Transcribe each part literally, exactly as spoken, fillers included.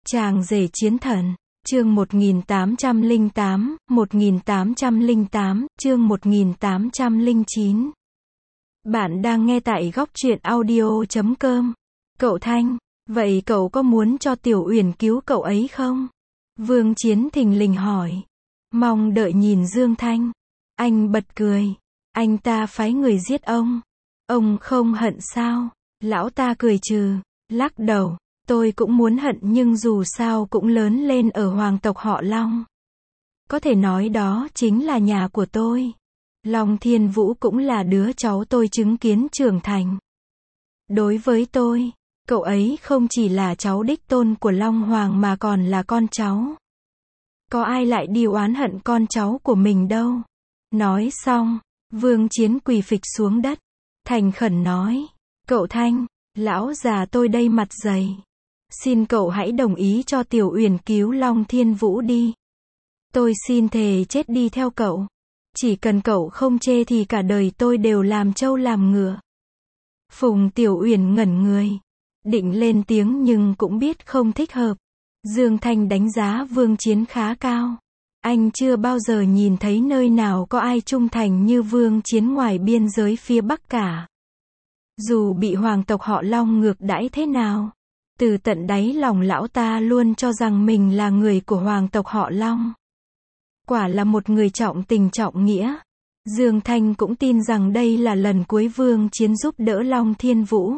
Chàng rể chiến thần, chương một nghìn tám trăm lẻ tám, một nghìn tám trăm lẻ tám, chương một nghìn tám trăm lẻ chín. Bạn đang nghe tại góc truyện audio chấm com. Cậu Thanh, vậy cậu có muốn cho Tiểu Uyển cứu cậu ấy không? Vương Chiến thình lình hỏi. Mong đợi nhìn Dương Thanh. Anh bật cười. Anh ta phái người giết ông. Ông không hận sao? Lão ta cười trừ, lắc đầu. Tôi cũng muốn hận nhưng dù sao cũng lớn lên ở hoàng tộc họ Long. Có thể nói đó chính là nhà của tôi. Long Thiên Vũ cũng là đứa cháu tôi chứng kiến trưởng thành. Đối với tôi, cậu ấy không chỉ là cháu đích tôn của Long Hoàng mà còn là con cháu. Có ai lại đi oán hận con cháu của mình đâu. Nói xong, Vương Chiến quỳ phịch xuống đất. Thành khẩn nói, cậu Thanh, lão già tôi đây mặt dày. Xin cậu hãy đồng ý cho Tiểu Uyển cứu Long Thiên Vũ đi. Tôi xin thề chết đi theo cậu. Chỉ cần cậu không chê thì cả đời tôi đều làm trâu làm ngựa. Phùng Tiểu Uyển ngẩn người. Định lên tiếng nhưng cũng biết không thích hợp. Dương Thanh đánh giá Vương Chiến khá cao. Anh chưa bao giờ nhìn thấy nơi nào có ai trung thành như Vương Chiến ngoài biên giới phía Bắc cả. Dù bị hoàng tộc họ Long ngược đãi thế nào, từ tận đáy lòng lão ta luôn cho rằng mình là người của hoàng tộc họ Long. Quả là một người trọng tình trọng nghĩa. Dương Thanh cũng tin rằng đây là lần cuối Vương Chiến giúp đỡ Long Thiên Vũ.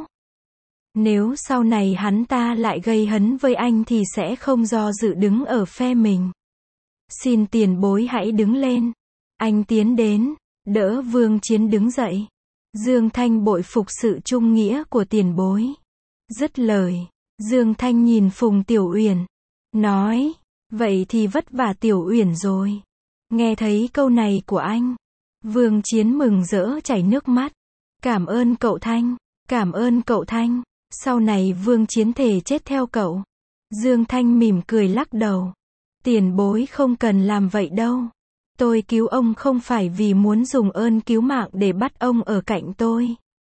Nếu sau này hắn ta lại gây hấn với anh thì sẽ không do dự đứng ở phe mình. Xin tiền bối hãy đứng lên. Anh tiến đến, đỡ Vương Chiến đứng dậy. Dương Thanh bội phục sự trung nghĩa của tiền bối. Dứt lời, Dương Thanh nhìn Phùng Tiểu Uyển, nói, vậy thì vất vả Tiểu Uyển rồi. Nghe thấy câu này của anh, Vương Chiến mừng rỡ chảy nước mắt. Cảm ơn cậu Thanh, cảm ơn cậu Thanh, sau này Vương Chiến thề chết theo cậu. Dương Thanh mỉm cười lắc đầu. Tiền bối không cần làm vậy đâu. Tôi cứu ông không phải vì muốn dùng ơn cứu mạng để bắt ông ở cạnh tôi.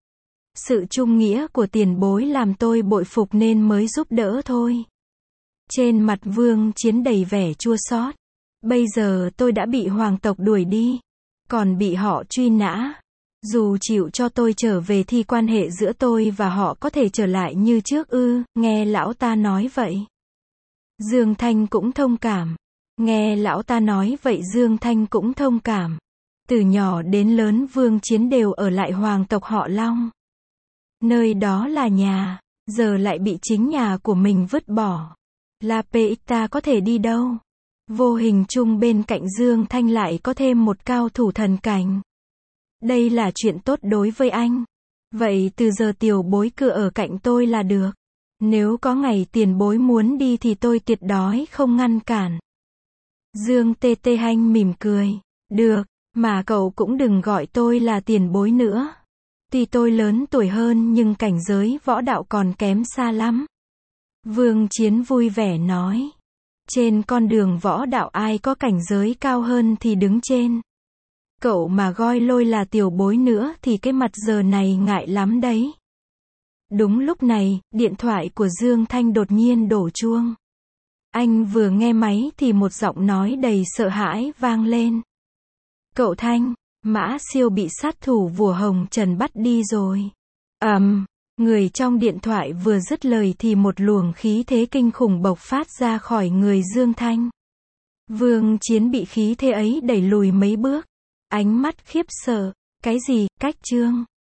Sự trung nghĩa của tiền bối làm tôi bội phục nên mới giúp đỡ thôi. Trên mặt Vương Chiến đầy vẻ chua xót. Bây giờ tôi đã bị hoàng tộc đuổi đi, còn bị họ truy nã. Dù chịu cho tôi trở về thì quan hệ giữa tôi và họ có thể trở lại như trước ư? Nghe lão ta nói vậy, Dương Thanh cũng thông cảm. Nghe lão ta nói vậy Dương Thanh cũng thông cảm. Từ nhỏ đến lớn Vương Chiến đều ở lại hoàng tộc họ Long. Nơi đó là nhà, giờ lại bị chính nhà của mình vứt bỏ. La Peita có thể đi đâu? Vô hình chung bên cạnh Dương Thanh lại có thêm một cao thủ thần cảnh. Đây là chuyện tốt đối với anh. Vậy từ giờ tiểu bối cứ ở cạnh tôi là được. Nếu có ngày tiền bối muốn đi thì tôi tuyệt đối không ngăn cản. Dương Tê Tê Hanh mỉm cười. Được, mà cậu cũng đừng gọi tôi là tiền bối nữa. Tuy tôi lớn tuổi hơn nhưng cảnh giới võ đạo còn kém xa lắm. Vương Chiến vui vẻ nói. Trên con đường võ đạo ai có cảnh giới cao hơn thì đứng trên. Cậu mà gọi lôi là tiểu bối nữa thì cái mặt giờ này ngại lắm đấy. Đúng lúc này, điện thoại của Dương Thanh đột nhiên đổ chuông. Anh vừa nghe máy thì một giọng nói đầy sợ hãi vang lên. Cậu Thanh, Mã Siêu bị sát thủ Vua Hồng Trần bắt đi rồi. Ầm, um, người trong điện thoại vừa dứt lời thì một luồng khí thế kinh khủng bộc phát ra khỏi người Dương Thanh. Vương Chiến bị khí thế ấy đẩy lùi mấy bước. Ánh mắt khiếp sợ. Cái gì? Cách trương?